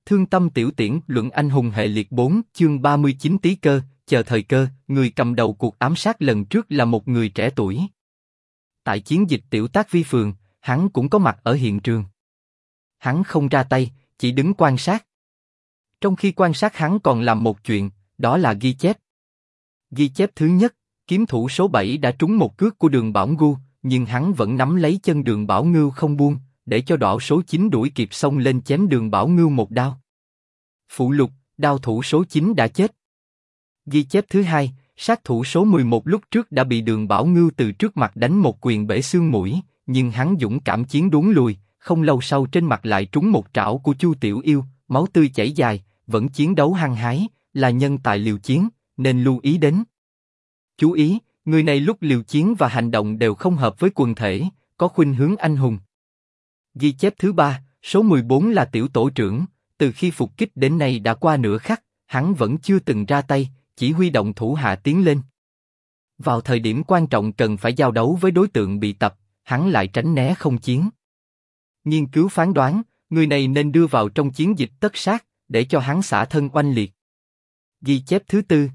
Thương tâm tiểu tiễn luận anh hùng hệ liệt 4 chương 39 Tý Cơ, chờ thời cơ, người cầm đầu cuộc ám sát lần trước là một người trẻ tuổi. Tại chiến dịch tiểu tác vi phường, hắn cũng có mặt ở hiện trường. Hắn không ra tay, chỉ đứng quan sát. Trong khi quan sát hắn còn làm một chuyện, đó là ghi chép. Ghi chép thứ nhất, kiếm thủ số 7 đã trúng một cước của Đường Bảo Ngưu, nhưng hắn vẫn nắm lấy chân Đường Bảo Ngưu không buông, để cho đỏ số 9 đuổi kịp xông lên chém Đường Bảo Ngưu một đao. Phụ lục, đao thủ số 9 đã chết. Ghi chép thứ hai, sát thủ số 11 lúc trước đã bị Đường Bảo Ngưu từ trước mặt đánh một quyền bể xương mũi, nhưng hắn dũng cảm chiến đuốn lùi, không lâu sau trên mặt lại trúng một trảo của Chu Tiểu Yêu, máu tươi chảy dài, vẫn chiến đấu hăng hái, là nhân tài liều chiến, nên lưu ý đến. Chú ý, người này lúc liều chiến và hành động đều không hợp với quần thể, có khuynh hướng anh hùng. Ghi chép thứ ba, số 14 là tiểu tổ trưởng, từ khi phục kích đến nay đã qua nửa khắc, hắn vẫn chưa từng ra tay, chỉ huy động thủ hạ tiến lên. Vào thời điểm quan trọng cần phải giao đấu với đối tượng bị tập, hắn lại tránh né không chiến. Nghiên cứu phán đoán, người này nên đưa vào trong chiến dịch tất sát, để cho hắn xả thân oanh liệt. Ghi chép thứ tư.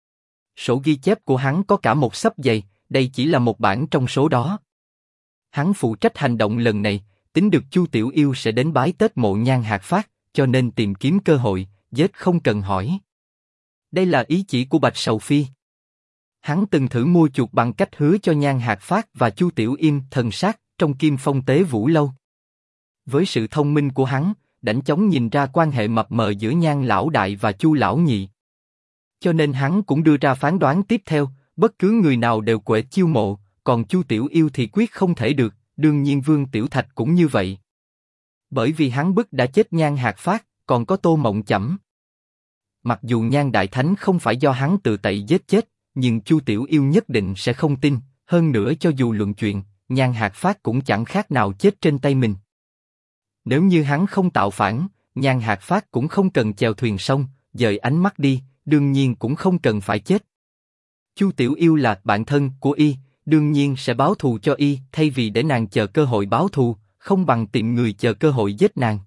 Sổ ghi chép của hắn có cả một xấp dày, đây chỉ là một bản trong số đó. Hắn phụ trách hành động lần này, tính được Chu Tiểu Yêu sẽ đến bái Tết mộ Nhan Hạc Phát, cho nên tìm kiếm cơ hội, giết không cần hỏi. Đây là ý chỉ của Bạch Sầu Phi. Hắn từng thử mua chuộc bằng cách hứa cho Nhan Hạc Phát và Chu Tiểu Im thần sát trong Kim Phong Tế Vũ Lâu. Với sự thông minh của hắn, đánh chóng nhìn ra quan hệ mập mờ giữa Nhan Lão Đại và Chu Lão Nhị. Cho nên hắn cũng đưa ra phán đoán tiếp theo, bất cứ người nào đều quệ chiêu mộ, còn Chu Tiểu Yêu thì quyết không thể được, đương nhiên Vương Tiểu Thạch cũng như vậy. Bởi vì hắn bức đã chết Nhan Hạc Phát, còn có Tô Mộng Chẩm. Mặc dù Nhan Đại Thánh không phải do hắn tự tẩy giết chết, nhưng Chu Tiểu Yêu nhất định sẽ không tin, hơn nữa cho dù luận chuyện, Nhan Hạc Phát cũng chẳng khác nào chết trên tay mình. Nếu như hắn không tạo phản, Nhan Hạc Phát cũng không cần chèo thuyền sông, dời ánh mắt đi, đương nhiên cũng không cần phải chết. Chu Tiểu Yêu là bạn thân của y, đương nhiên sẽ báo thù cho y, thay vì để nàng chờ cơ hội báo thù, không bằng tìm người chờ cơ hội giết nàng.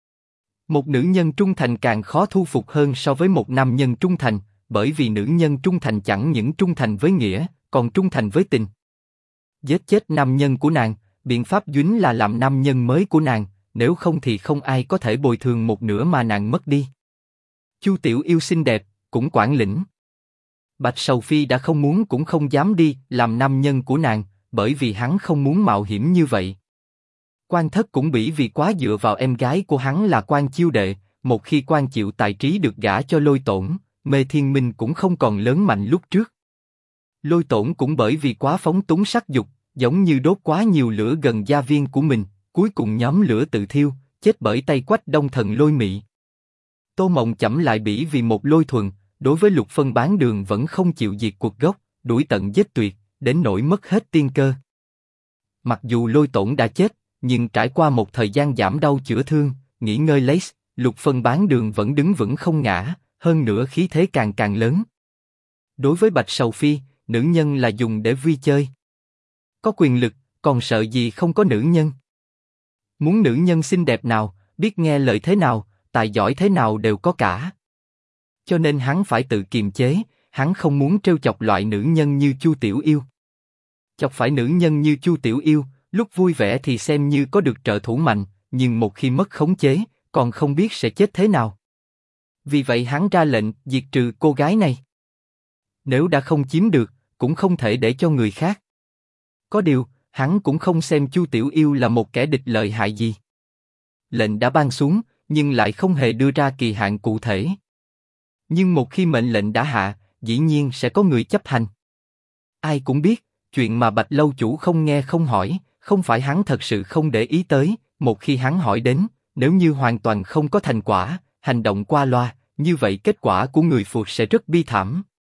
Một nữ nhân trung thành càng khó thu phục hơn so với một nam nhân trung thành, bởi vì nữ nhân trung thành chẳng những trung thành với nghĩa, còn trung thành với tình. Giết chết nam nhân của nàng, biện pháp duy nhất là làm nam nhân mới của nàng, nếu không thì không ai có thể bồi thường một nửa mà nàng mất đi. Chu Tiểu Yêu xinh đẹp, cũng quản lĩnh. Bạch Sầu Phi đã không muốn cũng không dám đi làm nam nhân của nàng, bởi vì hắn không muốn mạo hiểm như vậy. Quan Thất cũng bỉ vì quá dựa vào em gái của hắn là Quan Chiêu Đệ, một khi Quan Chịu Tài Trí được gả cho Lôi Tổn, Mê Thiên Minh cũng không còn lớn mạnh lúc trước. Lôi Tổn cũng bởi vì quá phóng túng sắc dục, giống như đốt quá nhiều lửa gần gia viên của mình, cuối cùng nhóm lửa tự thiêu, chết bởi tay Quách Đông Thần Lôi Mị. Tô Mộng Chẩm lại bỉ vì một Lôi Thuần, đối với Lục Phân Bán Đường vẫn không chịu diệt cuộc gốc, đuổi tận giết tuyệt, đến nỗi mất hết tiên cơ. Mặc dù Lôi Tổn đã chết, nhưng trải qua một thời gian giảm đau chữa thương, nghỉ ngơi lấy, Lục Phân Bán Đường vẫn đứng vững không ngã, hơn nữa khí thế càng càng lớn. Đối với Bạch Sầu Phi, nữ nhân là dùng để vui chơi. Có quyền lực, còn sợ gì không có nữ nhân. Muốn nữ nhân xinh đẹp nào, biết nghe lời thế nào, tài giỏi thế nào đều có cả. Cho nên hắn phải tự kiềm chế, hắn không muốn trêu chọc loại nữ nhân như Chu Tiểu Yêu. Chọc phải nữ nhân như Chu Tiểu Yêu, lúc vui vẻ thì xem như có được trợ thủ mạnh, nhưng một khi mất khống chế, còn không biết sẽ chết thế nào. Vì vậy hắn ra lệnh diệt trừ cô gái này. Nếu đã không chiếm được, cũng không thể để cho người khác. Có điều, hắn cũng không xem Chu Tiểu Yêu là một kẻ địch lợi hại gì. Lệnh đã ban xuống, nhưng lại không hề đưa ra kỳ hạn cụ thể. Nhưng một khi mệnh lệnh đã hạ, dĩ nhiên sẽ có người chấp hành. Ai cũng biết, chuyện mà Bạch lâu chủ không nghe không hỏi, không phải hắn thật sự không để ý tới, một khi hắn hỏi đến, nếu như hoàn toàn không có thành quả, hành động qua loa, như vậy kết quả của người phượt sẽ rất bi thảm.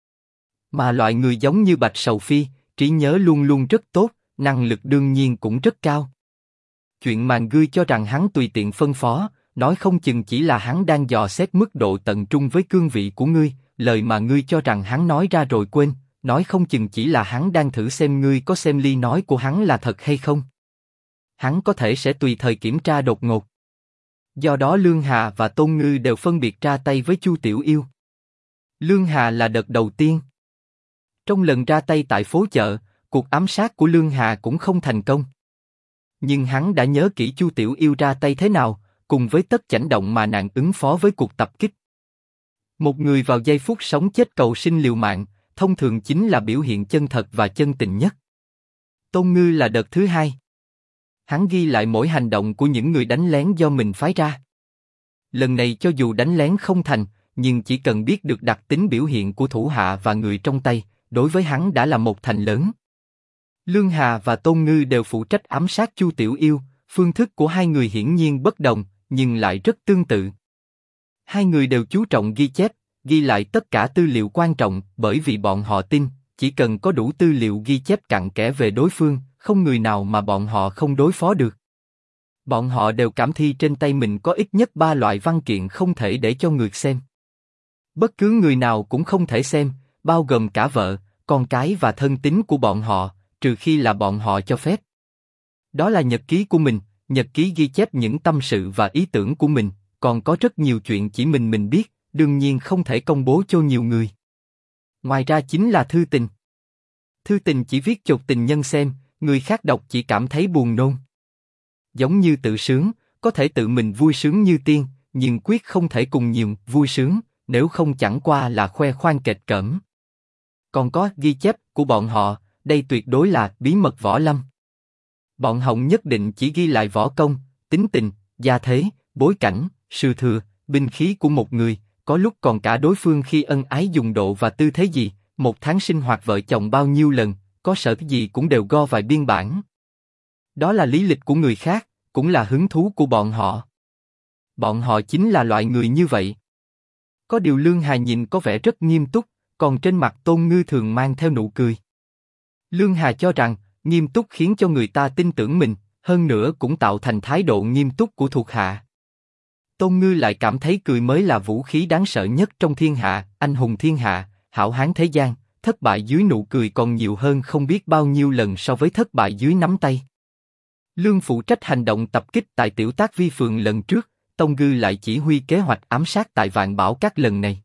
Mà loại người giống như Bạch Sầu Phi, trí nhớ luôn luôn rất tốt, năng lực đương nhiên cũng rất cao. Chuyện mà ngươi cho rằng hắn tùy tiện phân phó, nói không chừng chỉ là hắn đang dò xét mức độ tận trung với cương vị của ngươi, lời mà ngươi cho rằng hắn nói ra rồi quên, nói không chừng chỉ là hắn đang thử xem ngươi có xem ly nói của hắn là thật hay không. Hắn có thể sẽ tùy thời kiểm tra đột ngột. Do đó Lương Hà và Tôn Ngư đều phân biệt ra tay với Chu Tiểu Yêu. Lương Hà là đợt đầu tiên. Trong lần ra tay tại phố chợ, cuộc ám sát của Lương Hà cũng không thành công. Nhưng hắn đã nhớ kỹ Chu Tiểu Yêu ra tay thế nào, cùng với tất chảnh động mà nàng ứng phó với cuộc tập kích. Một người vào giây phút sống chết cầu sinh liều mạng, thông thường chính là biểu hiện chân thật và chân tình nhất. Tôn Ngư là đợt thứ hai. Hắn ghi lại mỗi hành động của những người đánh lén do mình phái ra. Lần này cho dù đánh lén không thành, nhưng chỉ cần biết được đặc tính biểu hiện của thủ hạ và người trong tay, đối với hắn đã là một thành lớn. Lương Hà và Tôn Ngư đều phụ trách ám sát Chu Tiểu Yêu, phương thức của hai người hiển nhiên bất đồng, nhưng lại rất tương tự. Hai người đều chú trọng ghi chép, ghi lại tất cả tư liệu quan trọng, bởi vì bọn họ tin, chỉ cần có đủ tư liệu ghi chép cặn kẽ về đối phương, không người nào mà bọn họ không đối phó được. Bọn họ đều cảm thi trên tay mình có ít nhất 3 loại văn kiện không thể để cho người xem. Bất cứ người nào cũng không thể xem, bao gồm cả vợ, con cái và thân tín của bọn họ, trừ khi là bọn họ cho phép. Đó là nhật ký của mình, nhật ký ghi chép những tâm sự và ý tưởng của mình, còn có rất nhiều chuyện chỉ mình biết, đương nhiên không thể công bố cho nhiều người. Ngoài ra chính là thư tình. Thư tình chỉ viết chột tình nhân xem, người khác đọc chỉ cảm thấy buồn nôn. Giống như tự sướng, có thể tự mình vui sướng như tiên, nhưng quyết không thể cùng nhiều vui sướng, nếu không chẳng qua là khoe khoang kệch cỡm. Còn có ghi chép của bọn họ, đây tuyệt đối là bí mật võ lâm. Bọn Hồng nhất định chỉ ghi lại võ công, tính tình, gia thế, bối cảnh, sư thừa, binh khí của một người, có lúc còn cả đối phương khi ân ái dùng độ và tư thế gì, một tháng sinh hoạt vợ chồng bao nhiêu lần, có sở thích gì cũng đều ghi vài biên bản. Đó là lý lịch của người khác, cũng là hứng thú của bọn họ. Bọn họ chính là loại người như vậy. Có điều Lương Hà nhìn có vẻ rất nghiêm túc, còn trên mặt Tôn Ngư thường mang theo nụ cười. Lương Hà cho rằng, nghiêm túc khiến cho người ta tin tưởng mình, hơn nữa cũng tạo thành thái độ nghiêm túc của thuộc hạ. Tôn Ngư lại cảm thấy cười mới là vũ khí đáng sợ nhất trong thiên hạ, anh hùng thiên hạ, hảo hán thế gian, thất bại dưới nụ cười còn nhiều hơn không biết bao nhiêu lần so với thất bại dưới nắm tay. Lương phụ trách hành động tập kích tại Tiểu Tác Vi phường lần trước, Tôn Ngư lại chỉ huy kế hoạch ám sát tại Vạn Bảo Các lần này.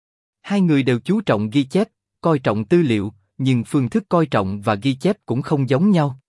Hai người đều chú trọng ghi chép, coi trọng tư liệu, nhưng phương thức coi trọng và ghi chép cũng không giống nhau.